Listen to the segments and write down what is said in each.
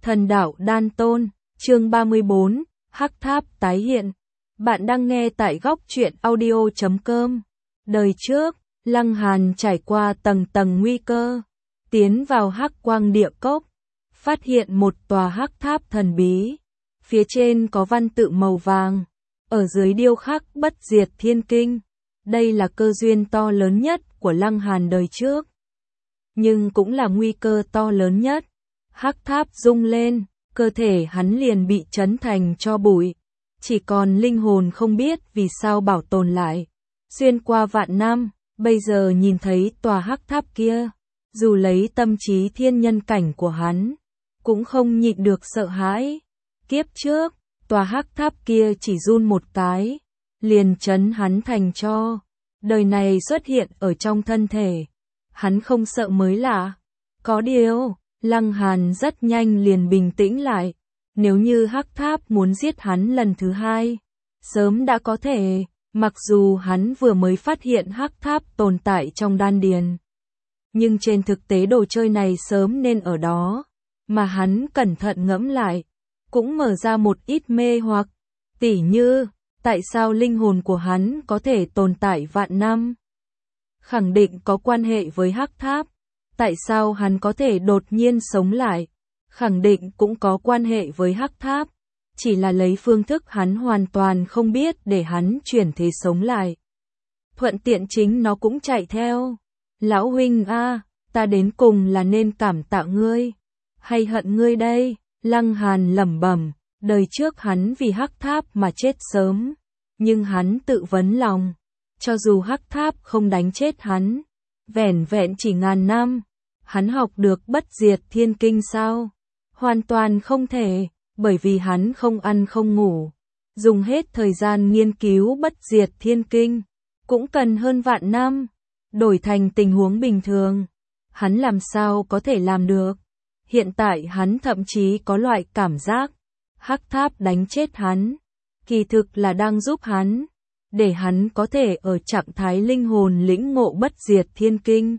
Thần đạo đan tôn, chương 34, Hắc Tháp tái hiện. Bạn đang nghe tại góc truyện audio.com. Đời trước, Lăng Hàn trải qua tầng tầng nguy cơ, tiến vào Hắc Quang Địa Cốc, phát hiện một tòa hắc tháp thần bí. Phía trên có văn tự màu vàng, ở dưới điêu khắc bất diệt thiên kinh. Đây là cơ duyên to lớn nhất của Lăng Hàn đời trước, nhưng cũng là nguy cơ to lớn nhất. Hắc tháp rung lên, cơ thể hắn liền bị chấn thành tro bụi, chỉ còn linh hồn không biết vì sao bảo tồn lại. Xuyên qua vạn năm, bây giờ nhìn thấy tòa hắc tháp kia, dù lấy tâm trí thiên nhân cảnh của hắn, cũng không nhịn được sợ hãi. Kiếp trước, tòa hắc tháp kia chỉ run một cái, liền chấn hắn thành tro. Đời này xuất hiện ở trong thân thể, hắn không sợ mới lạ. Có điều, Lăng Hàn rất nhanh liền bình tĩnh lại. Nếu như hắc tháp muốn giết hắn lần thứ hai, sớm đã có thể, mặc dù hắn vừa mới phát hiện hắc tháp tồn tại trong đan điền. Nhưng trên thực tế đồ chơi này sớm nên ở đó, mà hắn cẩn thận ngẫm lại, cũng mở ra một ít mê hoặc, tỉ như, tại sao linh hồn của hắn có thể tồn tại vạn năm? Khẳng định có quan hệ với hắc tháp. Tại sao hắn có thể đột nhiên sống lại? Khẳng định cũng có quan hệ với hắc tháp. Chỉ là lấy phương thức hắn hoàn toàn không biết để hắn chuyển thế sống lại. Thuận tiện chính nó cũng chạy theo. Lão huynh a, ta đến cùng là nên cảm tạ ngươi, hay hận ngươi đây? Lăng Hàn lẩm bẩm, đời trước hắn vì hắc tháp mà chết sớm. Nhưng hắn tự vấn lòng, cho dù hắc tháp không đánh chết hắn, vẻn vẹn chỉ ngàn năm, hắn học được bất diệt thiên kinh sao? Hoàn toàn không thể, bởi vì hắn không ăn không ngủ, dùng hết thời gian nghiên cứu bất diệt thiên kinh, cũng cần hơn vạn năm. Đổi thành tình huống bình thường, hắn làm sao có thể làm được? Hiện tại hắn thậm chí có loại cảm giác, hắc tháp đánh chết hắn, kỳ thực là đang giúp hắn, để hắn có thể ở trạng thái linh hồn lĩnh ngộ bất diệt thiên kinh.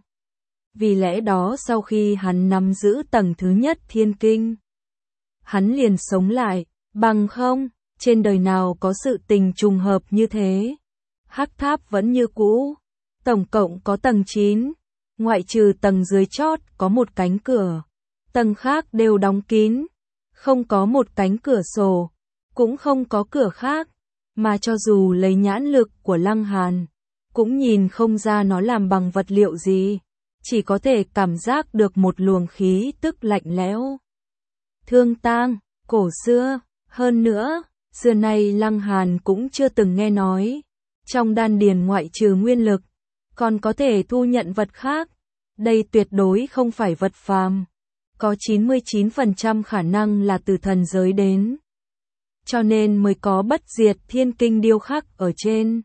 Vì lẽ đó sau khi hắn nắm giữ tầng thứ nhất thiên kinh, hắn liền sống lại, bằng không, trên đời nào có sự tình trùng hợp như thế. Hắc tháp vẫn như cũ, tổng cộng có tầng 9, ngoại trừ tầng dưới chót có một cánh cửa, tầng khác đều đóng kín, không có một cánh cửa sổ, cũng không có cửa khác, mà cho dù lấy nhãn lực của Lăng Hàn, cũng nhìn không ra nó làm bằng vật liệu gì, chỉ có thể cảm giác được một luồng khí tức lạnh lẽo, thương tang, cổ xưa. Hơn nữa, xưa nay Lăng Hàn cũng chưa từng nghe nói, trong đan điền ngoại trừ nguyên lực, còn có thể thu nhận vật khác. Đây tuyệt đối không phải vật phàm, có 99% khả năng là từ thần giới đến. Cho nên mới có bất diệt thiên kinh điêu khắc ở trên.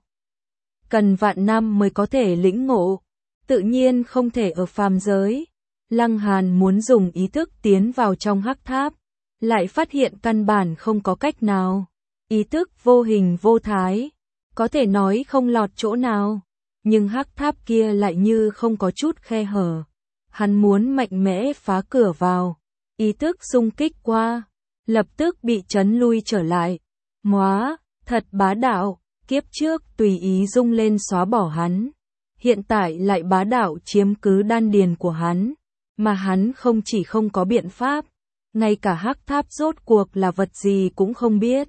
Cần vạn năm mới có thể lĩnh ngộ, tự nhiên không thể ở phàm giới. Lăng Hàn muốn dùng ý thức tiến vào trong hắc tháp, lại phát hiện căn bản không có cách nào. Ý thức vô hình vô thái, có thể nói không lọt chỗ nào, nhưng hắc tháp kia lại như không có chút khe hở. Hắn muốn mạnh mẽ phá cửa vào, ý thức xung kích qua, lập tức bị chấn lui trở lại. Móa, thật bá đạo, kiếp trước tùy ý rung lên xóa bỏ hắn, hiện tại lại bá đạo chiếm cứ đan điền của hắn, mà hắn không chỉ không có biện pháp, ngay cả hắc tháp rốt cuộc là vật gì cũng không biết.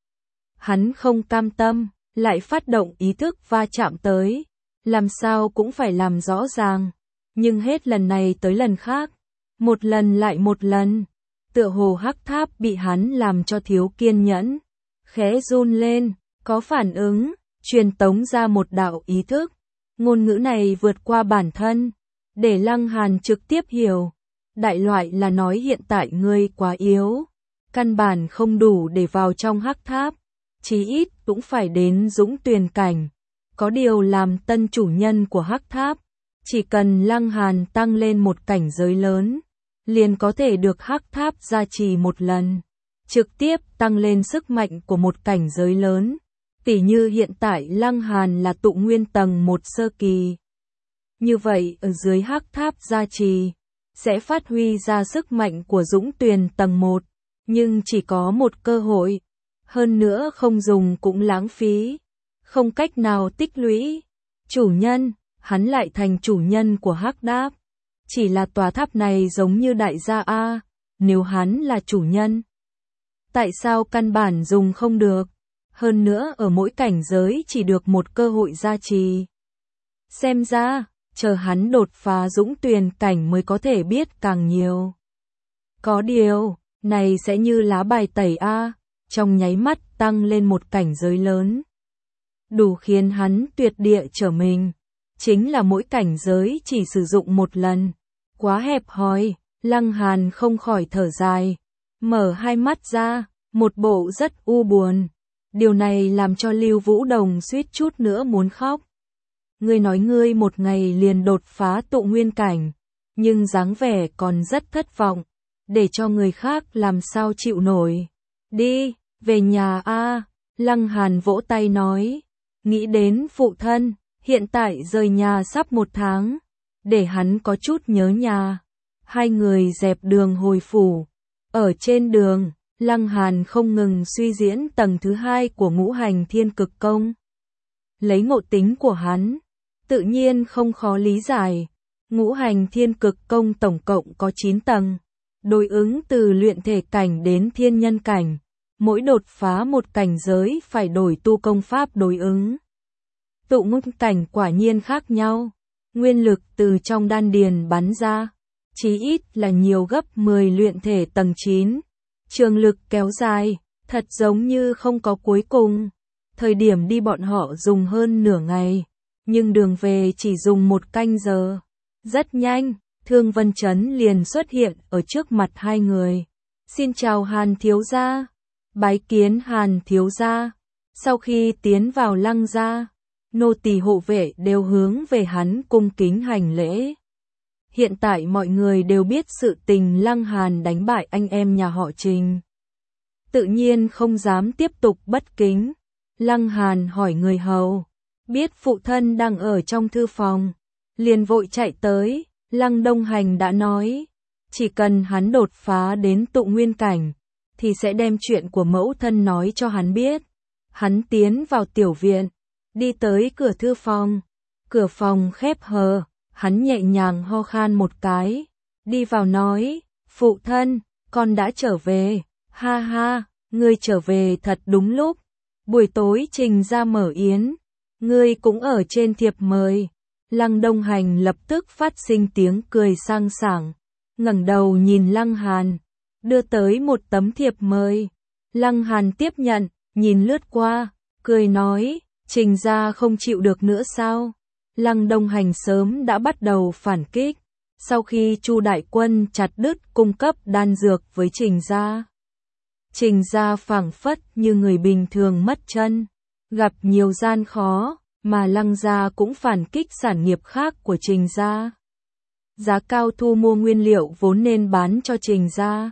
Hắn không cam tâm, lại phát động ý thức va chạm tới, làm sao cũng phải làm rõ ràng, nhưng hết lần này tới lần khác, một lần lại một lần, tựa hồ hắc tháp bị hắn làm cho thiếu kiên nhẫn, khẽ run lên, có phản ứng, truyền tống ra một đạo ý thức. Ngôn ngữ này vượt qua bản thân, để Lăng Hàn trực tiếp hiểu. Đại loại là nói hiện tại ngươi quá yếu, căn bản không đủ để vào trong hắc tháp, chí ít cũng phải đến dũng tuyền cảnh. Có điều làm tân chủ nhân của hắc tháp, chỉ cần Lăng Hàn tăng lên một cảnh giới lớn, liền có thể được hắc tháp gia trì một lần, trực tiếp tăng lên sức mạnh của một cảnh giới lớn. Tỉ như hiện tại Lăng Hàn là tụ nguyên tầng 1 sơ kỳ. Như vậy ở dưới hắc tháp gia trì, sẽ phát huy ra sức mạnh của Dũng Tuyền tầng 1, nhưng chỉ có một cơ hội, hơn nữa không dùng cũng lãng phí, không cách nào tích lũy. Chủ nhân, hắn lại thành chủ nhân của Hắc Đáp. Chỉ là tòa tháp này giống như đại gia A, nếu hắn là chủ nhân, tại sao căn bản dùng không được? Hơn nữa ở mỗi cảnh giới chỉ được một cơ hội gia trì. Xem ra, chờ hắn đột phá Dũng Tuyền cảnh mới có thể biết càng nhiều. Có điều, này sẽ như lá bài tẩy A, trong nháy mắt tăng lên một cảnh giới lớn. Đủ khiến hắn tuyệt địa trở mình. Chính là mỗi cảnh giới chỉ sử dụng một lần. Quá hẹp hòi, Lăng Hàn không khỏi thở dài. Mở hai mắt ra, một bộ rất u buồn. Điều này làm cho Lưu Vũ Đồng suýt chút nữa muốn khóc. Ngươi nói ngươi một ngày liền đột phá tụ nguyên cảnh, nhưng dáng vẻ còn rất thất vọng, để cho người khác làm sao chịu nổi. Đi, về nhà a. Lăng Hàn vỗ tay nói, nghĩ đến phụ thân, hiện tại rời nhà sắp 1 tháng, để hắn có chút nhớ nhà. Hai người dẹp đường hồi phủ. Ở trên đường, Lăng Hàn không ngừng suy diễn tầng thứ 2 của ngũ hành thiên cực công. Lấy ngộ tính của hắn, tự nhiên không khó lý giải. Ngũ hành thiên cực công tổng cộng có 9 tầng, đối ứng từ luyện thể cảnh đến thiên nhân cảnh. Mỗi đột phá một cảnh giới phải đổi tu công pháp đối ứng. Tụ nguyên cảnh quả nhiên khác nhau. Nguyên lực từ trong đan điền bắn ra, chí ít là nhiều gấp 10 luyện thể tầng 9. Trường lực kéo dài, thật giống như không có cuối cùng. Thời điểm đi bọn họ dùng hơn nửa ngày, nhưng đường về chỉ dùng 1 canh giờ. Rất nhanh, Thương Vân Chấn liền xuất hiện ở trước mặt hai người. Xin chào Hàn thiếu gia. Bái kiến Hàn thiếu gia. Sau khi tiến vào Lăng gia, nô tỳ hộ vệ đều hướng về hắn cung kính hành lễ. Hiện tại mọi người đều biết sự tình Lăng Hàn đánh bại anh em nhà họ Trình. Tự nhiên không dám tiếp tục bất kính. Lăng Hàn hỏi người hầu, biết phụ thân đang ở trong thư phòng, liền vội chạy tới. Lăng Đông Hành đã nói, chỉ cần hắn đột phá đến tụ nguyên cảnh, thì sẽ đem chuyện của mẫu thân nói cho hắn biết. Hắn tiến vào tiểu viện, đi tới cửa thư phòng. Cửa phòng khép hờ, hắn nhẹ nhàng ho khan một cái, đi vào nói, phụ thân, con đã trở về. Ha ha, ngươi trở về thật đúng lúc. Buổi tối Trình ra mở yến, ngươi cũng ở trên thiệp mời. Lăng Đông Hành lập tức phát sinh tiếng cười sang sảng, ngẩng đầu nhìn Lăng Hàn, đưa tới một tấm thiệp mời. Lăng Hàn tiếp nhận, nhìn lướt qua, cười nói, Trình gia không chịu được nữa sao? Lăng Đông Hành sớm đã bắt đầu phản kích, sau khi Chu đại quân chặt đứt cung cấp đan dược với Trình gia. Trình gia phảng phất như người bình thường mất chân, gặp nhiều gian khó, mà Lăng gia cũng phản kích sản nghiệp khác của Trình gia. Giá cao thu mua nguyên liệu vốn nên bán cho Trình gia,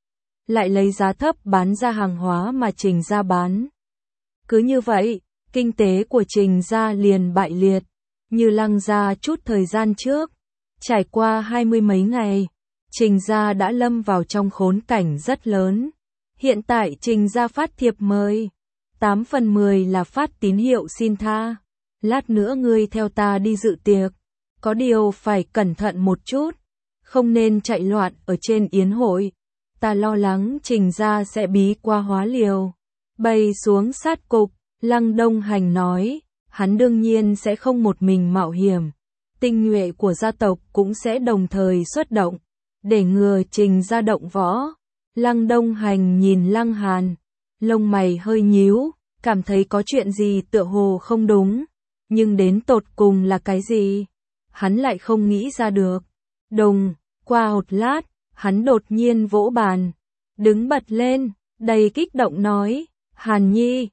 lại lấy giá thấp bán ra hàng hóa mà Trình gia bán. Cứ như vậy, kinh tế của Trình gia liền bại liệt. Như Lăng gia chút thời gian trước, trải qua 20 mấy ngày, Trình gia đã lâm vào trong khốn cảnh rất lớn. Hiện tại Trình gia phát thiệp mời, 8 phần 10 là phát tín hiệu xin tha. Lát nữa ngươi theo ta đi dự tiệc, có điều phải cẩn thận một chút, không nên chạy loạn ở trên yến hội. Ta lo lắng Trình gia sẽ bí qua hóa liều. Bay xuống sát cục, Lăng Đông Hành nói, hắn đương nhiên sẽ không một mình mạo hiểm. Tinh nhuệ của gia tộc cũng sẽ đồng thời xuất động, để ngừa Trình gia động võ. Lăng Đông Hành nhìn Lăng Hàn, lông mày hơi nhíu, cảm thấy có chuyện gì tựa hồ không đúng, nhưng đến tột cùng là cái gì, hắn lại không nghĩ ra được. Đùng, qua một lát, hắn đột nhiên vỗ bàn, đứng bật lên, đầy kích động nói, Hàn Nhi,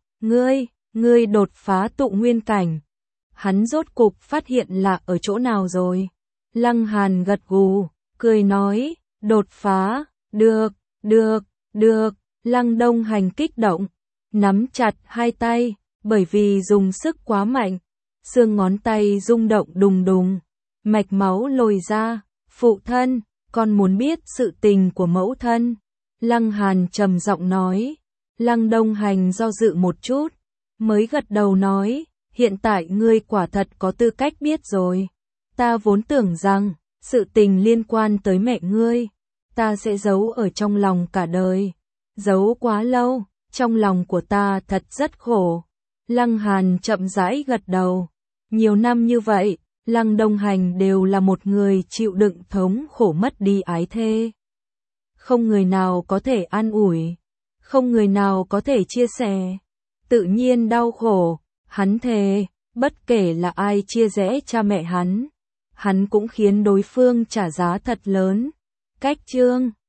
ngươi đột phá tụ nguyên cảnh. Hắn rốt cục phát hiện là ở chỗ nào rồi. Lăng Hàn gật gù, cười nói, đột phá, được. Lăng Đông Hành kích động, nắm chặt hai tay, bởi vì dùng sức quá mạnh, xương ngón tay rung động đùng đùng, mạch máu lồi ra. Phụ thân, con muốn biết sự tình của mẫu thân. Lăng Hàn trầm giọng nói. Lăng Đông Hành do dự một chút, mới gật đầu nói, hiện tại ngươi quả thật có tư cách biết rồi. Ta vốn tưởng rằng, sự tình liên quan tới mẹ ngươi, ta sẽ giấu ở trong lòng cả đời. Giấu quá lâu, trong lòng của ta thật rất khổ. Lăng Hàn chậm rãi gật đầu. Nhiều năm như vậy, Lăng Đông Hành đều là một người chịu đựng thống khổ mất đi ái thê. Không người nào có thể an ủi, không người nào có thể chia sẻ. Tự nhiên đau khổ, hắn thề, bất kể là ai chia rẽ cha mẹ hắn cũng khiến đối phương trả giá thật lớn. Cách chương